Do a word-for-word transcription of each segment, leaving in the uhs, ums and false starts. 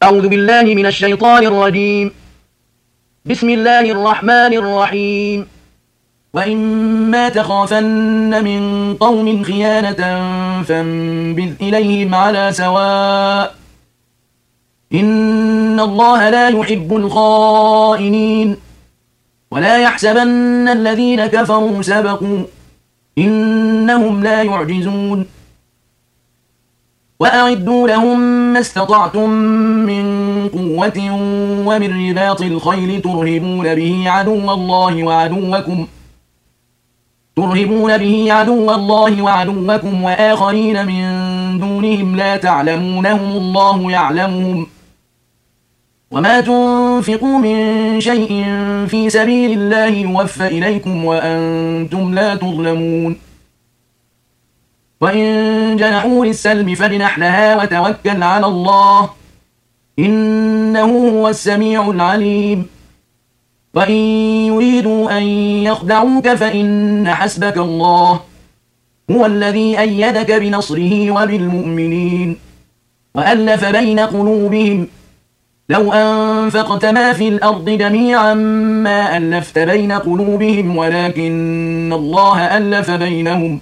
أعوذ بالله من الشيطان الرجيم. بسم الله الرحمن الرحيم. وإما تخافن من قوم خيانة فانبذ إليهم على سواء إن الله لا يحب الخائنين. ولا يحسبن الذين كفروا سبقوا إنهم لا يعجزون. وأعدوا لهم ما استطعتم من قوة ومن رباط الخيل ترهبون به عدو الله وعدوكم ترهبون به عدو الله وعدوكم وآخرين من دونهم لا تعلمونهم الله يعلمهم. وما تنفقوا من شيء في سبيل الله يوفى إليكم وأنتم لا تظلمون. وإن جنحوا للسلم فاجنح لها وتوكل على الله إنه هو السميع العليم. وإن يريدوا أن يخدعوك فإن حسبك الله هو الذي أيدك بنصره وبالمؤمنين وألف بين قلوبهم لو أنفقت ما في الأرض جميعا ما ألفت بين قلوبهم ولكن الله ألف بينهم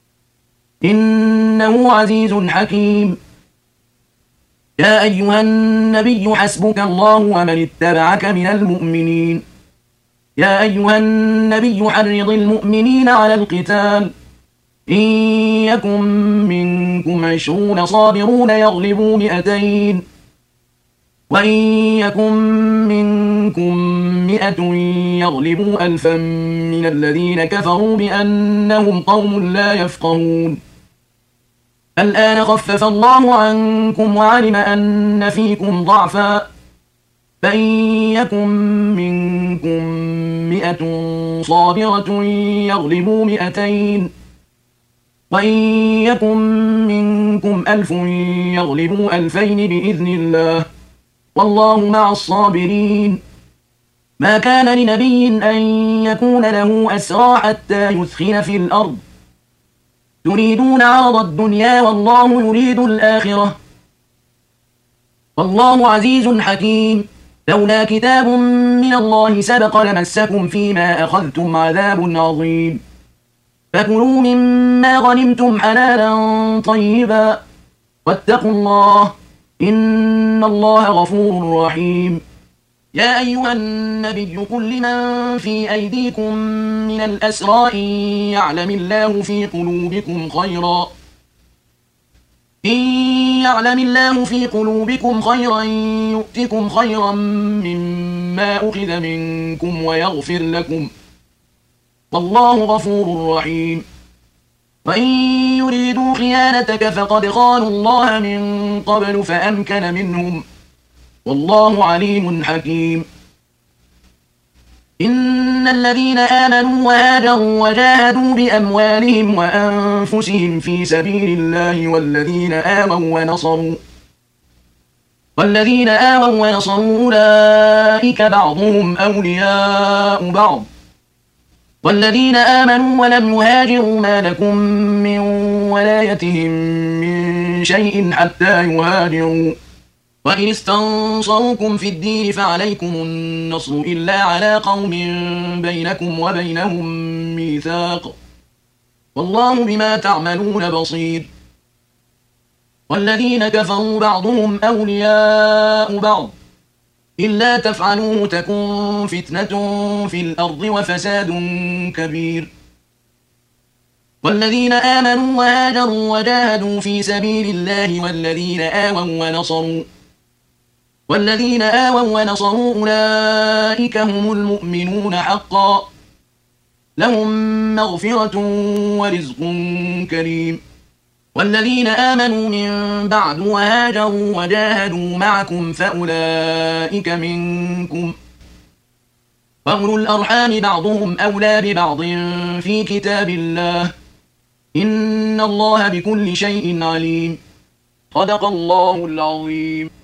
إنه عزيز حكيم. يا أيها النبي حسبك الله ومن اتبعك من المؤمنين. يا أيها النبي حرض المؤمنين على القتال إن يكن منكم عشرون صابرون يغلبوا مئتين وإن يكن منكم مئة يغلبوا ألفا من الذين كفروا بأنهم قوم لا يفقهون. الآن خفف الله عنكم وعلم أن فيكم ضعفا فإن يكن منكم مئة صابرة يغلبوا مئتين وإن يكن منكم ألف يغلبوا ألفين بإذن الله والله مع الصابرين. ما كان لنبي أن يكون له أسرى حتى يثخن في الأرض تريدون عرض الدنيا والله يريد الآخرة والله عزيز حكيم. لولا كتاب من الله سبق لمسكم فيما أخذتم عذاب عظيم. فكلوا مما غنمتم حلالا طيبا واتقوا الله إن الله غفور رحيم. يا أيها النبي قل لمن في أيديكم من الأسرى إن يعلم الله في قلوبكم خيرا إن يعلم الله في قلوبكم خيرا يؤتكم خيرا مما أخذ منكم ويغفر لكم والله غفور رحيم. وإن يريدوا خيانتك فقد خانوا الله من قبل فأمكن منهم والله عليم حكيم. إن الذين آمنوا وهاجروا وجاهدوا بأموالهم وأنفسهم في سبيل الله والذين آووا ونصروا والذين آووا ونصروا أولئك بعضهم أولياء بعض والذين آمنوا ولم يهاجروا ما لكم من ولايتهم من شيء حتى يهاجروا وإن استنصروكم في الدين فعليكم النصر إلا على قوم بينكم وبينهم ميثاق والله بما تعملون بصير. والذين كفروا بعضهم أولياء بعض إلا تفعلوه تكن فتنة في الأرض وفساد كبير. والذين آمنوا وهاجروا وجاهدوا في سبيل الله والذين آووا ونصروا والذين آووا ونصروا أولئك هم المؤمنون حقا لهم مغفرة ورزق كريم. والذين آمنوا من بعد وهاجروا وجاهدوا معكم فأولئك منكم وأولو الأرحام بعضهم أولى ببعض في كتاب الله إن الله بكل شيء عليم. صدق الله العظيم.